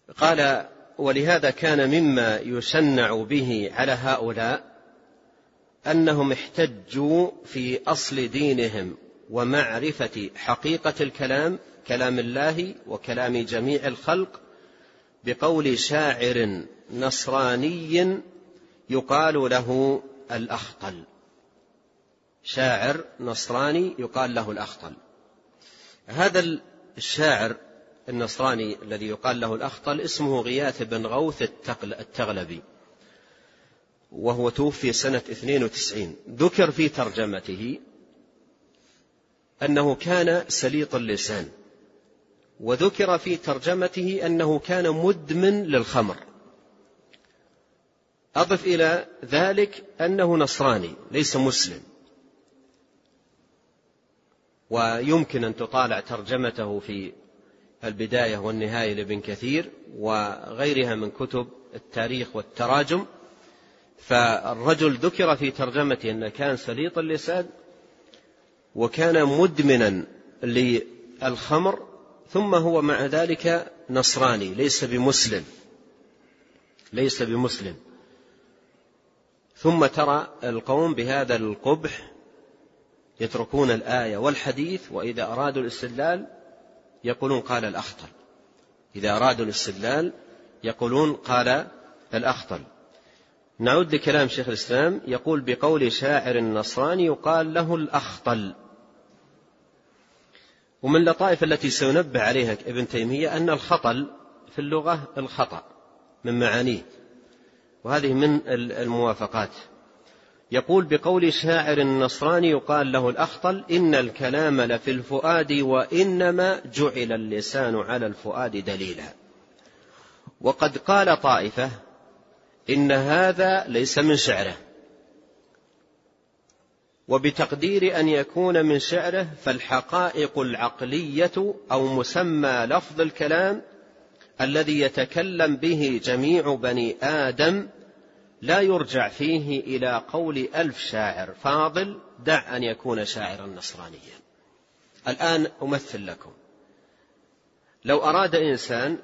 قال: ولهذا كان مما يشنع به على هؤلاء أنهم احتجوا في أصل دينهم ومعرفة حقيقة الكلام، كلام الله وكلام جميع الخلق، بقول شاعر نصراني يقال له الأخطل. شاعر نصراني يقال له الأخطل. هذا الشاعر النصراني الذي يقال له الأخطل اسمه غياث بن غوث التغلبي، وهو توفي سنة 92. ذكر في ترجمته أنه كان سليط اللسان، وذكر في ترجمته أنه كان مدمن للخمر. أضف إلى ذلك أنه نصراني ليس مسلم، ويمكن أن تطالع ترجمته في البداية والنهاية لابن كثير وغيرها من كتب التاريخ والتراجم. فالرجل ذكر في ترجمته أنه كان سليط اللسان وكان مدمنا للخمر، ثم هو مع ذلك نصراني ليس بمسلم. ثم ترى القوم بهذا القبح يتركون الآية والحديث، وإذا أرادوا الاستدلال يقولون قال الأخطل. إذا أرادوا الاستدلال يقولون قال الأخطل. نعود لكلام شيخ الإسلام، يقول: بقول شاعر نصراني يقال له الأخطل. ومن اللطائف التي سينبه عليها ابن تيمية أن الخطل في اللغة الخطأ من معانيه، وهذه من الموافقات. يقول: بقول شاعر نصراني يقال له الأخطل: إن الكلام لفي الفؤاد وإنما جعل اللسان على الفؤاد دليلا. وقد قال طائفة إن هذا ليس من شعره، وبتقدير أن يكون من شعره فالحقائق العقلية أو مسمى لفظ الكلام الذي يتكلم به جميع بني آدم لا يرجع فيه إلى قول 1000 شاعر فاضل، دع أن يكون شاعرا نصرانيا. الآن أمثل لكم، لو أراد إنسان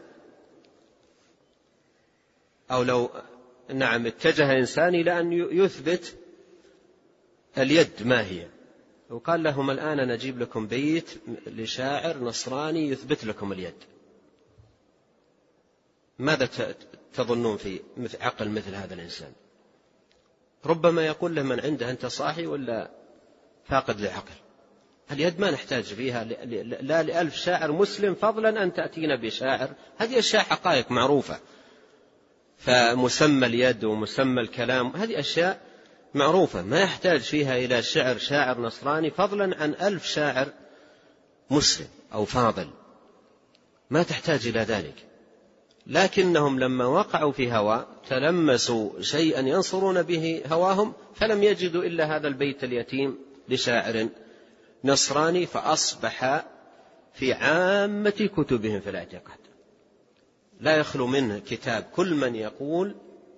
أو لو اتجه إنسان إلى أن يثبت اليد ما هي، وقال لهم: الآن نجيب لكم بيت لشاعر نصراني يثبت لكم اليد، ماذا تظنون في عقل مثل هذا الإنسان؟ ربما يقول له من عنده: أنت صاحي ولا فاقد للعقل؟ اليد ما نحتاج فيها لا ل1000 شاعر مسلم، فضلا أن تأتينا بشاعر. هذه أشياء حقائق معروفة، فمسمى اليد ومسمى الكلام هذه أشياء معروفة ما يحتاج فيها إلى شاعر نصراني، فضلا عن 1000 شاعر مسلم أو فاضل، ما تحتاج إلى ذلك. لكنهم لما وقعوا في هوى تلمسوا شيئا ينصرون به هواهم، فلم يجدوا إلا هذا البيت اليتيم لشاعر نصراني، فأصبح في عامة كتبهم في الاعتقاد لا يخلو منه كتاب كل من يقول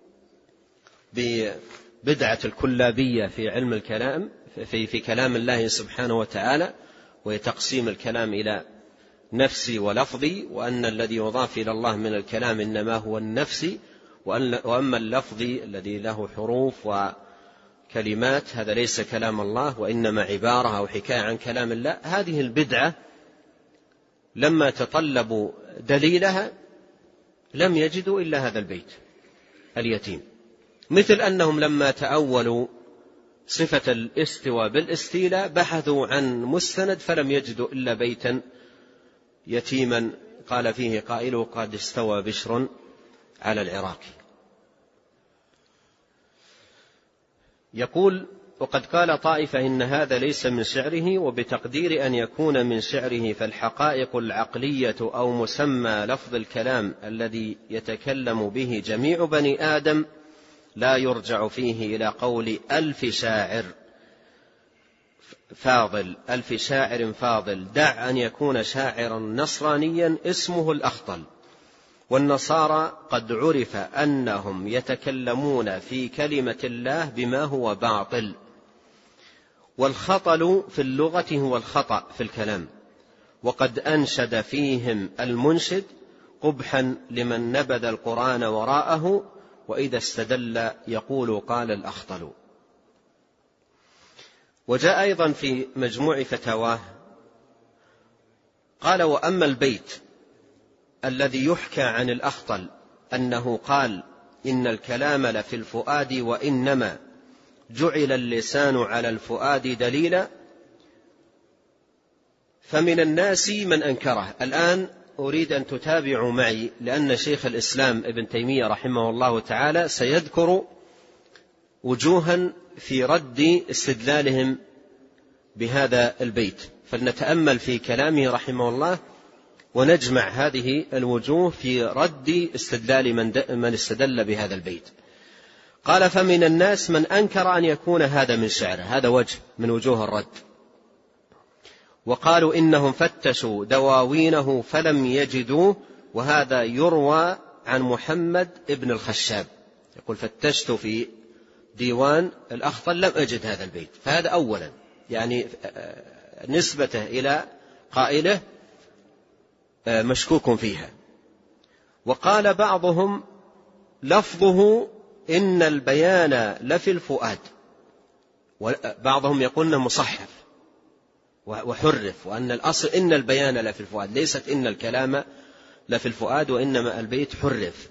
ببدعة الكلابية في علم الكلام في كلام الله سبحانه وتعالى، وتقسيم الكلام إلى نفسي ولفظي، وأن الذي يضاف إلى الله من الكلام إنما هو النفسي، وأما اللفظي الذي له حروف وكلمات هذا ليس كلام الله وإنما عبارة أو حكاية عن كلام الله. هذه البدعة لما تطلبوا دليلها لم يجدوا إلا هذا البيت اليتيم، مثل أنهم لما تأولوا صفة الاستواء بالاستيلاء بحثوا عن مستند فلم يجدوا إلا بيتا يتيما قال فيه قائله: قد استوى بشر على العراق. يقول: وقد قال طائفة إن هذا ليس من شعره، وبتقدير أن يكون من شعره فالحقائق العقلية أو مسمى لفظ الكلام الذي يتكلم به جميع بني آدم لا يرجع فيه إلى قول 1000 شاعر فاضل، دع أن يكون شاعرا نصرانيا اسمه الأخطل. والنصارى قد عرف أنهم يتكلمون في كلمة الله بما هو باطل، والخطل في اللغة هو الخطأ في الكلام. وقد أنشد فيهم المنشد: قبحا لمن نبذ القرآن وراءه وإذا استدل يقول قال الأخطل. وجاء أيضا في مجموع فتاواه قال: وأما البيت الذي يحكى عن الأخطل أنه قال: إن الكلام لفي الفؤاد وإنما جعل اللسان على الفؤاد دليلا، فمن الناس من أنكره. الآن أريد أن تتابعوا معي، لأن شيخ الإسلام ابن تيمية رحمه الله تعالى سيذكر وجوها في رد استدلالهم بهذا البيت، فلنتأمل في كلامه رحمه الله ونجمع هذه الوجوه في رد استدلال من استدل بهذا البيت. قال: فمن الناس من أنكر أن يكون هذا من شعره، هذا وجه من وجوه الرد. وقالوا إنهم فتشوا دواوينه فلم يجدوه، وهذا يروى عن محمد ابن الخشاب، يقول: فتشت في ديوان الأخطل لم أجد هذا البيت. فهذا أولا يعني نسبته إلى قائله مشكوك فيها. وقال بعضهم لفظه إن البيان لفي الفؤاد، وبعضهم يقول إنه مصحف وحرف، وأن الأصل إن البيان لفي الفؤاد، ليست إن الكلام لفي الفؤاد وإنما البيت حرف.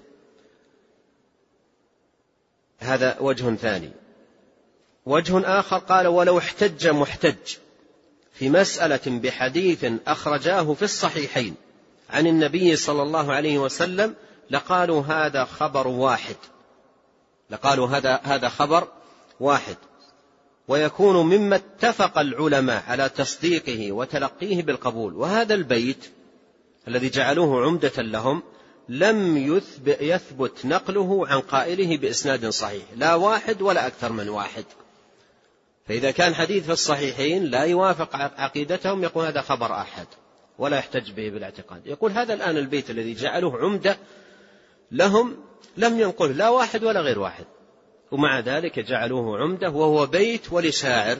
هذا وجه ثاني. وجه آخر قال: ولو احتج محتج في مسألة بحديث أخرجاه في الصحيحين عن النبي صلى الله عليه وسلم لقالوا هذا خبر واحد، لقالوا هذا خبر واحد، ويكون مما اتفق العلماء على تصديقه وتلقيه بالقبول. وهذا البيت الذي جعلوه عمدة لهم لم يثبت نقله عن قائله بإسناد صحيح، لا واحد ولا أكثر من واحد. فإذا كان حديث في الصحيحين لا يوافق عقيدتهم يقول هذا خبر أحد ولا يحتج به بالاعتقاد. يقول هذا الآن البيت الذي جعلوه عمدة لهم لم ينقل لا واحد ولا غير واحد، ومع ذلك جعلوه عمدة، وهو بيت ولشاعر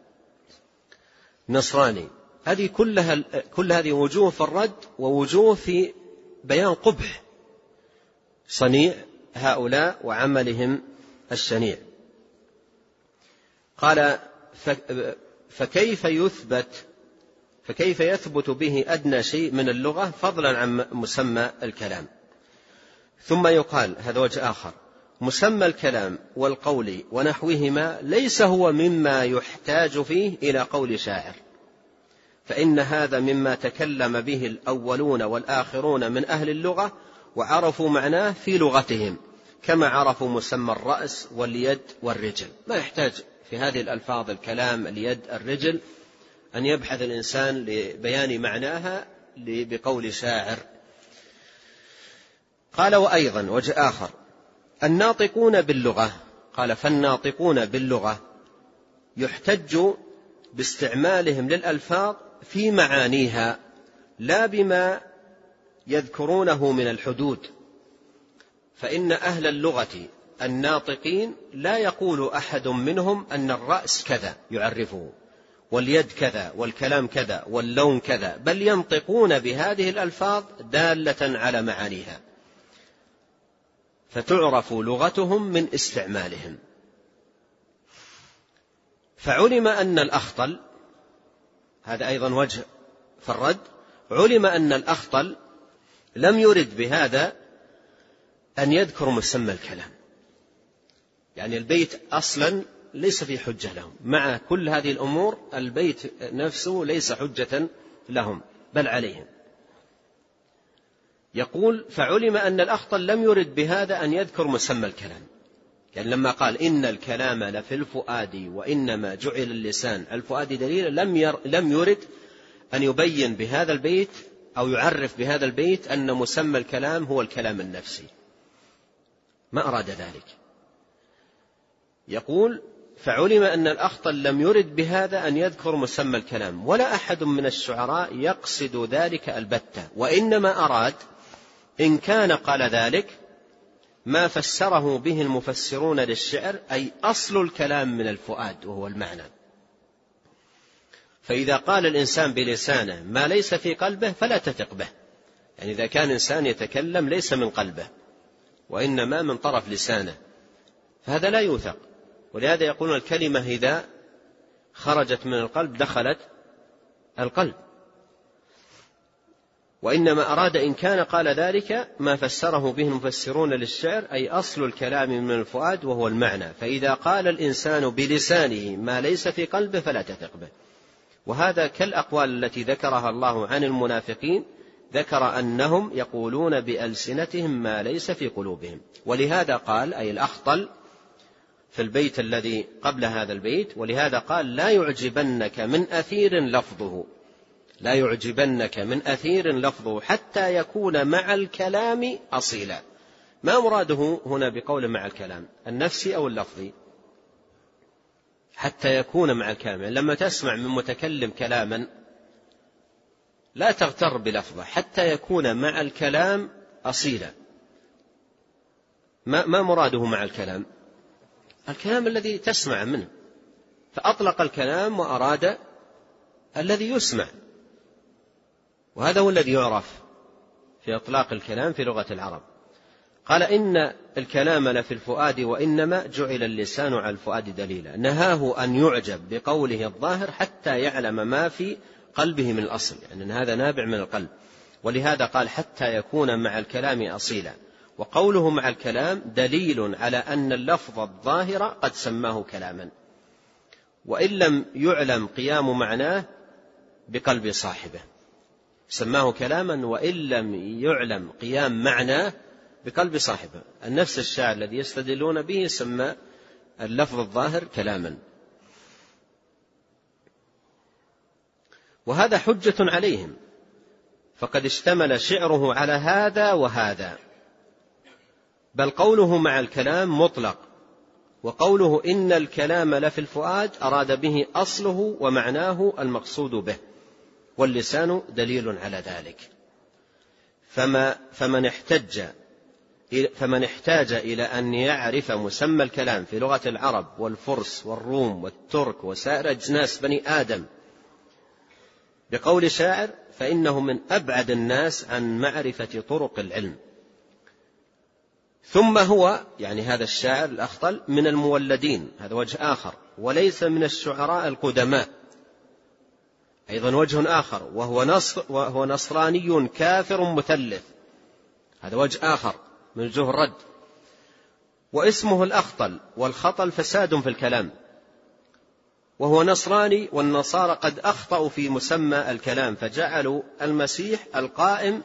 نصراني. هذه كل هذه وجوه في الرد ووجوه في بيان قبح صنيع هؤلاء وعملهم الشنيع. قال: فكيف يثبت به أدنى شيء من اللغة فضلا عن مسمى الكلام. ثم يقال، هذا وجه آخر: مسمى الكلام والقول ونحوهما ليس هو مما يحتاج فيه إلى قول شاعر، فإن هذا مما تكلم به الأولون والآخرون من أهل اللغة وعرفوا معناه في لغتهم، كما عرفوا مسمى الرأس واليد والرجل. ما يحتاج في هذه الألفاظ الكلام اليد الرجل أن يبحث الإنسان لبيان معناها بقول شاعر. قال: وأيضا وجه آخر: الناطقون باللغة، قال: فالناطقون باللغة يحتج باستعمالهم للألفاظ في معانيها لا بما يذكرونه من الحدود، فإن أهل اللغة الناطقين لا يقول أحد منهم أن الرأس كذا يعرفه، واليد كذا، والكلام كذا، واللون كذا، بل ينطقون بهذه الألفاظ دالة على معانيها، فتعرف لغتهم من استعمالهم. فعلم أن الأخطل، هذا أيضا وجه في الرد، علم أن الأخطل لم يرد بهذا أن يذكر مسمى الكلام، يعني البيت أصلا ليس في حجة لهم، مع كل هذه الأمور البيت نفسه ليس حجة لهم بل عليهم. يقول: فعلم أن الأخطل لم يرد بهذا أن يذكر مسمى الكلام، يعني لما قال إن الكلام لفي الفؤاد وإنما جعل اللسان الفؤاد دليلا لم يرد أن يبين بهذا البيت أو يعرف بهذا البيت أن مسمى الكلام هو الكلام النفسي، ما أراد ذلك. يقول: فعلم أن الأخطل لم يرد بهذا أن يذكر مسمى الكلام، ولا أحد من الشعراء يقصد ذلك البتة، وإنما أراد إن كان قال ذلك ما فسره به المفسرون للشعر، أي أصل الكلام من الفؤاد وهو المعنى. فإذا قال الإنسان بلسانه ما ليس في قلبه فلا تثق به، يعني إذا كان إنسان يتكلم ليس من قلبه وإنما من طرف لسانه فهذا لا يوثق. ولهذا يقولون الكلمة إذا خرجت من القلب دخلت القلب. وإنما أراد إن كان قال ذلك ما فسره به المفسرون للشعر، أي أصل الكلام من الفؤاد وهو المعنى، فإذا قال الإنسان بلسانه ما ليس في قلبه فلا تثق به. وهذا كالأقوال التي ذكرها الله عن المنافقين، ذكر أنهم يقولون بألسنتهم ما ليس في قلوبهم. ولهذا قال أي الأخطل في البيت الذي قبل هذا البيت، ولهذا قال لا يعجبنك من أثير لفظه، لا يعجبنك من أثير لفظه حتى يكون مع الكلام أصيلا. ما مراده هنا بقول مع الكلام، النفسي أو اللفظي؟ حتى يكون مع الكلام، يعني لما تسمع من متكلم كلاما لا تغتر بلفظه، حتى يكون مع الكلام أصيلا. ما مراده مع الكلام؟ الكلام الذي تسمع منه، فأطلق الكلام وأراد الذي يسمع، وهذا هو الذي يعرف في إطلاق الكلام في لغة العرب. قال إن الكلام لفي الفؤاد وإنما جعل اللسان على الفؤاد دليلا، نهاه أن يعجب بقوله الظاهر حتى يعلم ما في قلبه من الأصل، يعني أن هذا نابع من القلب. ولهذا قال حتى يكون مع الكلام أصيلا. وقوله مع الكلام دليل على أن اللفظ الظاهر قد سماه كلاما، وإن لم يعلم قيام معناه بقلب صاحبه، سماه كلاما وإن لم يعلم قيام معناه بقلب صاحبه. النفس الشاعر الذي يستدلون به سمى اللفظ الظاهر كلاما، وهذا حجة عليهم، فقد اشتمل شعره على هذا وهذا. بل قوله مع الكلام مطلق، وقوله إن الكلام لفي الفؤاد أراد به أصله ومعناه المقصود به، واللسان دليل على ذلك. فمن احتاج إلى أن يعرف مسمى الكلام في لغة العرب والفرس والروم والترك وسائر أجناس بني آدم بقول شاعر فإنه من أبعد الناس عن معرفة طرق العلم. ثم هو يعني هذا الشاعر الأخطل من المولدين، هذا وجه آخر، وليس من الشعراء القدماء، أيضا وجه آخر، وهو نصراني كافر مثلث، هذا وجه آخر من وجوه الرد. واسمه الأخطل، والخطل فساد في الكلام، وهو نصراني، والنصارى قد أخطأوا في مسمى الكلام فجعلوا المسيح القائم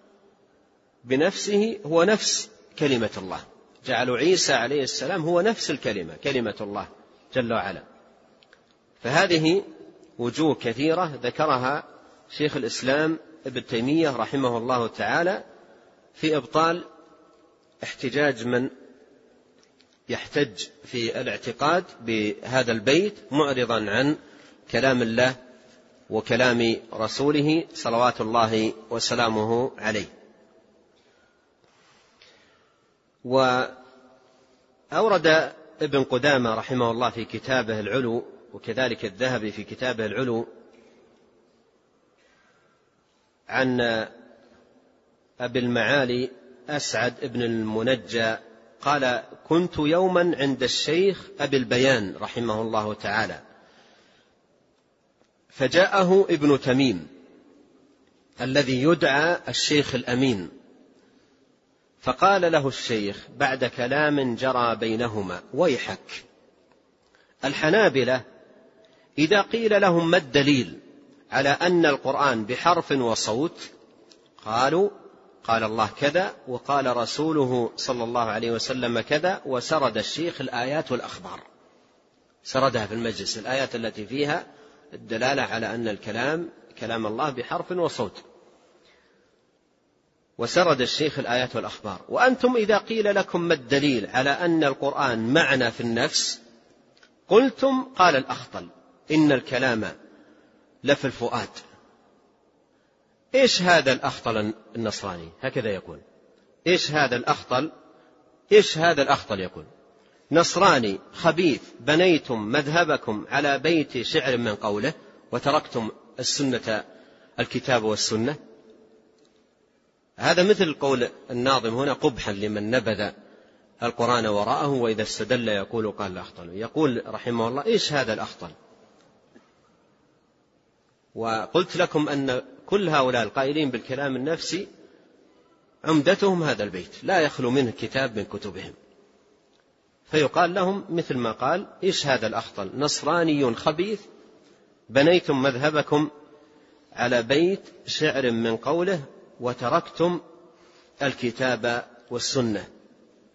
بنفسه هو نفس كلمة الله، جعلوا عيسى عليه السلام هو نفس الكلمة، كلمة الله جل وعلا. فهذه وجوه كثيرة ذكرها شيخ الإسلام ابن تيمية رحمه الله تعالى في إبطال احتجاج من يحتج في الاعتقاد بهذا البيت معرضا عن كلام الله وكلام رسوله صلوات الله وسلامه عليه. وأورد ابن قدامة رحمه الله في كتابه العلو، وكذلك الذهبي في كتابه العلو، عن أبي المعالي أسعد ابن المنجى قال كنت يوما عند الشيخ أبي البيان رحمه الله تعالى، فجاءه ابن تميم الذي يدعى الشيخ الأمين، فقال له الشيخ بعد كلام جرى بينهما ويحك، الحنابلة إذا قيل لهم ما الدليل على أن القرآن بحرف وصوت قالوا قال الله كذا وقال رسوله صلى الله عليه وسلم كذا، وسرد الشيخ الآيات والأخبار، سردها في المجلس الآيات التي فيها الدلالة على أن الكلام كلام الله بحرف وصوت، وسرد الشيخ الآيات والأخبار. وأنتم إذا قيل لكم ما الدليل على أن القرآن معنى في النفس قلتم قال الأخطل إن الكلام لفي الفؤاد. إيش هذا الأخطل النصراني؟ هكذا يقول. إيش هذا الأخطل؟ إيش هذا الأخطل يقول؟ نصراني خبيث، بنيتم مذهبكم على بيت شعر من قوله وتركتم السنة الكتاب والسنة. هذا مثل قول الناظم هنا: قبحا لمن نبذ القرآن وراءه وإذا استدل يقول قال الأخطل. يقول رحمه الله: إيش هذا الأخطل؟ وقلت لكم أن كل هؤلاء القائلين بالكلام النفسي عمدتهم هذا البيت، لا يخلو منه كتاب من كتبهم. فيقال لهم مثل ما قال: إيش هذا الأخطل؟ نصراني خبيث بنيتم مذهبكم على بيت شعر من قوله وتركتم الكتاب والسنة.